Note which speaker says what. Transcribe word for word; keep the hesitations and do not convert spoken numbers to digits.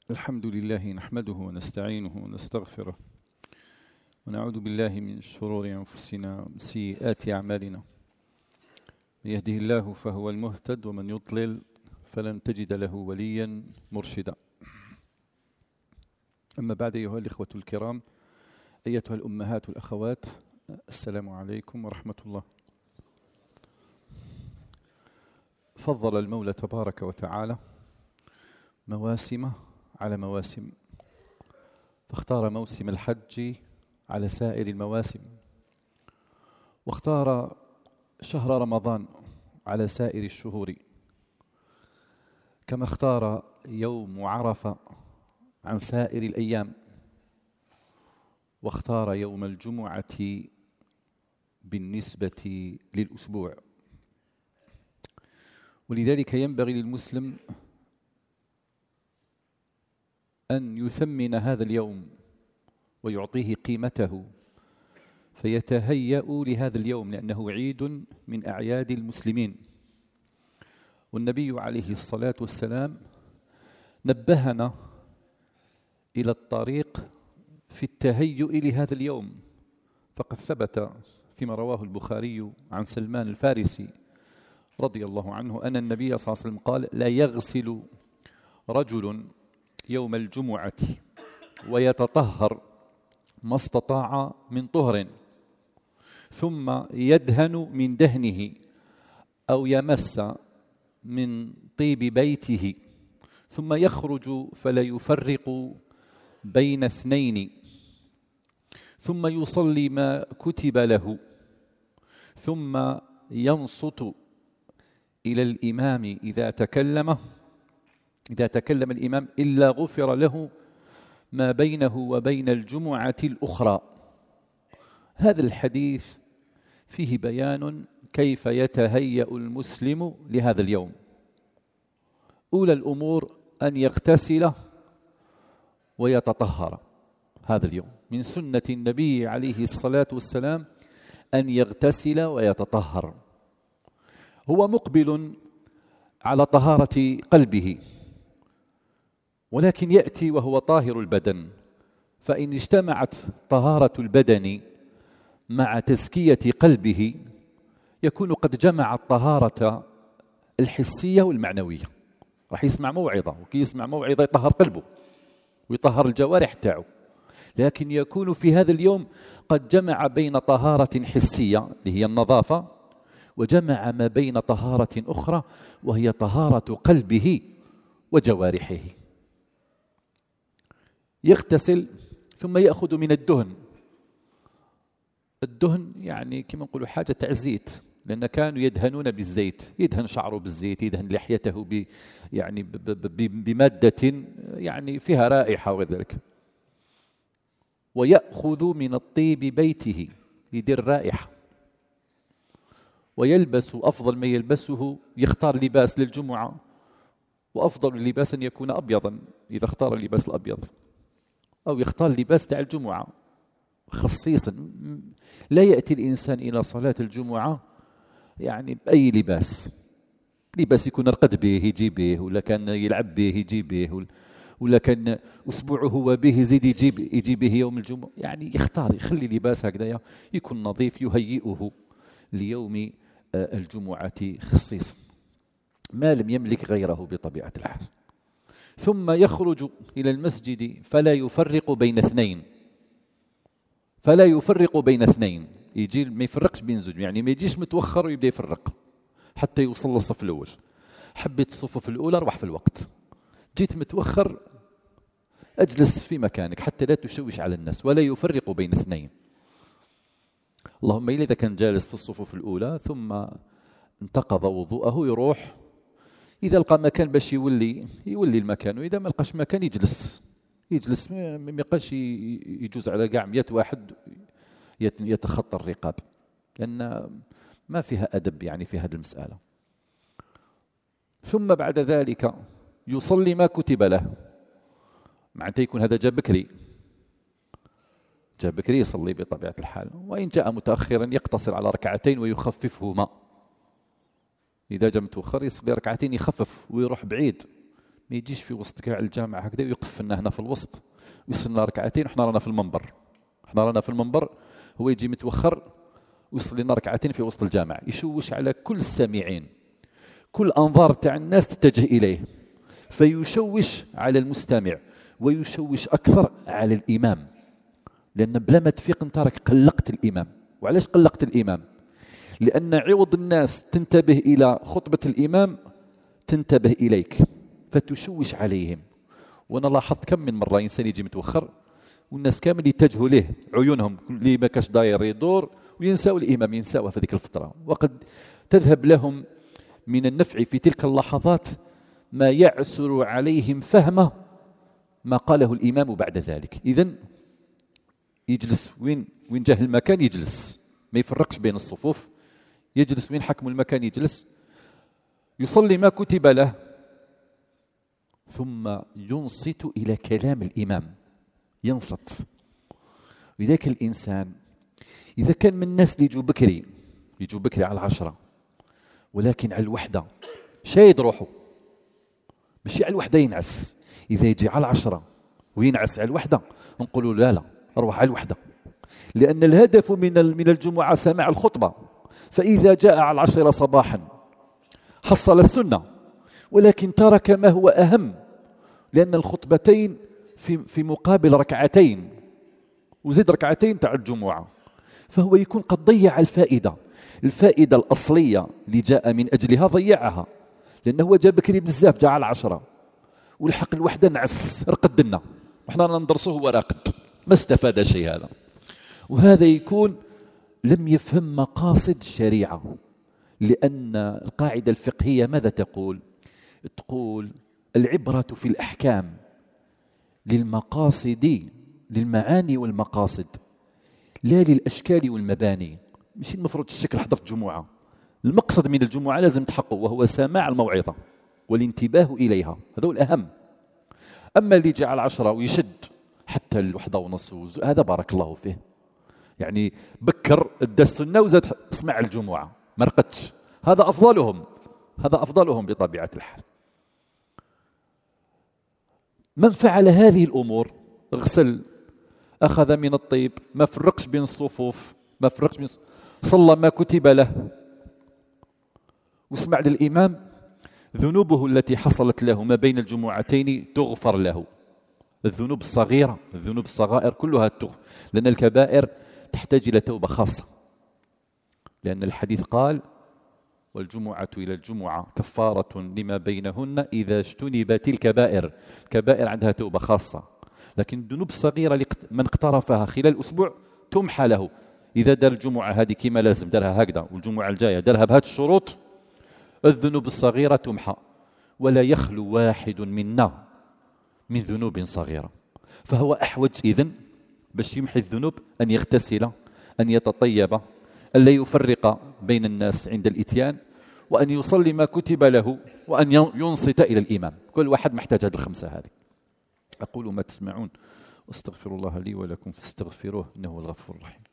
Speaker 1: الحمد لله نحمده ونستعينه ونستغفره ونعوذ بالله من شرور أنفسنا ومن سيئات أعمالنا. من يهده الله فهو المهتد ومن يضلل فلن تجد له وليا مرشدا. أما بعد، أيها الإخوة الكرام، أيتها الأمهات والأخوات، السلام عليكم ورحمة الله. فضل المولى تبارك وتعالى مواسم على مواسم، فاختار موسم الحج على سائر المواسم، واختار شهر رمضان على سائر الشهور، كما اختار يوم عرفة عن سائر الأيام، واختار يوم الجمعة بالنسبة للأسبوع. ولذلك ينبغي للمسلم أن يثمن هذا اليوم ويعطيه قيمته، فيتهيأ لهذا اليوم، لأنه عيد من أعياد المسلمين. والنبي عليه الصلاة والسلام نبهنا إلى الطريق في التهيؤ لهذا اليوم، فقد ثبت فيما رواه البخاري عن سلمان الفارسي رضي الله عنه أن النبي صلى الله عليه وسلم قال: لا يغسل رجل يوم الجمعة ويتطهر ما استطاع من طهر، ثم يدهن من دهنه أو يمس من طيب بيته، ثم يخرج فلا يفرق بين اثنين، ثم يصلي ما كتب له، ثم ينصت إلى الإمام إذا تكلم إذا تكلم الإمام إلا غفر له ما بينه وبين الجمعة الأخرى. هذا الحديث فيه بيان كيف يتهيأ المسلم لهذا اليوم. أولى الأمور أن يغتسل ويتطهر. هذا اليوم من سنة النبي عليه الصلاة والسلام أن يغتسل ويتطهر. هو مقبل على طهارة قلبه، ولكن يأتي وهو طاهر البدن، فإن اجتمعت طهارة البدن مع تزكية قلبه يكون قد جمع الطهارة الحسية والمعنوية. راح يسمع موعظة، وكي يسمع موعظة يطهر قلبه ويطهر الجوارح تاعه، لكن يكون في هذا اليوم قد جمع بين طهارة حسية اللي هي النظافة، وجمع ما بين طهارة أخرى وهي طهارة قلبه وجوارحه. يغتسل ثم يأخذ من الدهن. الدهن يعني كما نقولوا حاجة تاع زيت، لأن كانوا يدهنون بالزيت، يدهن شعره بالزيت، يدهن لحيته ب يعني ب ب بمادة يعني فيها رائحة وغير ذلك. ويأخذ من الطيب بيته، يدير رائحة. ويلبس أفضل ما يلبسه، يختار لباس للجمعة، وأفضل اللباس أن يكون أبيضا إذا اختار اللباس الأبيض، أو يختار لباس تاع الجمعة خصيصا. لا يأتي الإنسان إلى صلاة الجمعة يعني بأي لباس، لباس يكون رقد به يجي به، ولا كان يلعب به يجي به، ولا كان أسبوعه هو به يزيد يجيب يجي به يوم الجمعة. يعني يختار، يخلي لباس هكذا يكون نظيف يهيئه ليوم الجمعة خصيصا، ما لم يملك غيره بطبيعة الحال. ثم يخرج إلى المسجد فلا يفرق بين اثنين، فلا يفرق بين اثنين، يجي ما يفرقش بين زوج، يعني ما يجيش متوخر ويبدأ يفرق حتى يوصل للصف الأول. حبيت الصفوف الأولى روح في الوقت، جيت متوخر أجلس في مكانك حتى لا تشوش على الناس. ولا يفرق بين اثنين، اللهم إلا إذا كان جالس في الصفوف الأولى ثم انتقض وضوءه يروح، إذا لقى مكان باش يولي يولي المكان، وإذا ما لقاش مكان يجلس يجلس ما يبقاش يجوز على كاع مئة واحد يتخطى الرقاب، لأن ما فيها أدب يعني في هذه المسألة. ثم بعد ذلك يصلي ما كتب له، معناته يكون هذا جاء بكري، جاء بكري يصلي بطبيعة الحال. وإن جاء متأخرا يقتصر على ركعتين ويخففهما، إذا جاء متأخر يصلي ركعتين يخفف ويروح بعيد ما يجيش في وسط كاع الجامع هكذا ويقف لنا هنا في الوسط ويصلي ركعتين وحنا رانا في المنبر. حنا رانا في المنبر، هو يجي متوخر ويصلي لنا ركعتين في وسط الجامع، يشوش على كل السامعين، كل أنظار تاع الناس تتجه إليه، فيشوش على المستمع ويشوش أكثر على الإمام، لأن بلا ما تفيق انت راك قلقت الإمام. وعلاش قلقت الإمام؟ لأن عوض الناس تنتبه إلى خطبة الإمام تنتبه إليك فتشوش عليهم. وأنا لاحظت كم من مرة إنسان يجي متوخر والناس كامل يتجهوا ليه، عيونهم اللي ما كاش داير يدور وينساوا الإمام، ينساوه في ذيك الفترة، وقد تذهب لهم من النفع في تلك اللحظات ما يعسر عليهم فهمه ما قاله الإمام بعد ذلك. إذن يجلس وين وين جاه المكان يجلس، ما يفرقش بين الصفوف، يجلس وين حكم المكان يجلس، يصلي ما كتب له، ثم ينصت إلى كلام الإمام، ينصت. وذاك الإنسان إذا كان من الناس اللي يجوا بكري يجوا بكري على العشرة، ولكن على الوحدة شايد روحه، ماشي على الوحدة ينعس، إذا يجي على العشرة وينعس على الوحدة نقولوا لا لا أروح على الوحدة، لأن الهدف من من الجمعة سماع الخطبة، فإذا جاء على العشرة صباحا حصل السنة، ولكن ترك ما هو أهم، لأن الخطبتين في في مقابل ركعتين وزيد ركعتين تاع الجمعة، فهو يكون قد ضيع الفائدة، الفائدة الأصلية اللي جاء من أجلها ضيعها، لأنه هو جاء بكري بزاف، جاء على العشرة والحق الوحدة نعس رقد لنا وحنا ندرسوه هو راقد، ما استفاد شيء هذا. وهذا يكون لم يفهم مقاصد الشريعة، لأن القاعدة الفقهية ماذا تقول؟ تقول العبرة في الأحكام للمقاصد، للمعاني والمقاصد، لا للأشكال والمباني. مش المفروض الشكل حضرت جمعة، المقصد من الجمعة لازم تحقه وهو سماع الموعظة والانتباه إليها، هذا هو الأهم. أما اللي جاء على العشرة ويشد حتى الوحدة ونص هذا بارك الله فيه، يعني بكر ادى السنة وزاد اسمع الجمعة ما رقدش، هذا أفضلهم، هذا أفضلهم بطبيعة الحال. من فعل هذه الأمور، اغسل، أخذ من الطيب، ما فرقش بين الصفوف، ما فرقش بين، صلى ما كتب له واسمع للإمام، ذنوبه التي حصلت له ما بين الجمعتين تغفر له. الذنوب الصغيرة، الذنوب الصغائر كلها تغفر، لأن الكبائر تحتاج إلى توبة خاصة، لأن الحديث قال والجمعة إلى الجمعة كفارة لما بينهن إذا اجتنبت الكبائر. الكبائر عندها توبة خاصة، لكن الذنوب الصغيرة من اقترفها خلال الأسبوع تمحى له. إذا دار الجمعة هذه كما لازم دارها هكذا، والجمعة الجاية دارها بهذه الشروط، الذنوب الصغيرة تمحى. ولا يخلو واحد منا من ذنوب صغيرة، فهو أحوج إذن باش يمحي الذنوب أن يغتسل، أن يتطيب، أن لا يفرق بين الناس عند الإتيان، وأن يصلي ما كتب له، وأن ينصت إلى الإمام. كل واحد محتاج هذه الخمسة هذه. أقول ما تسمعون واستغفر الله لي ولكم فاستغفروه إنه هو الغفور الرحيم.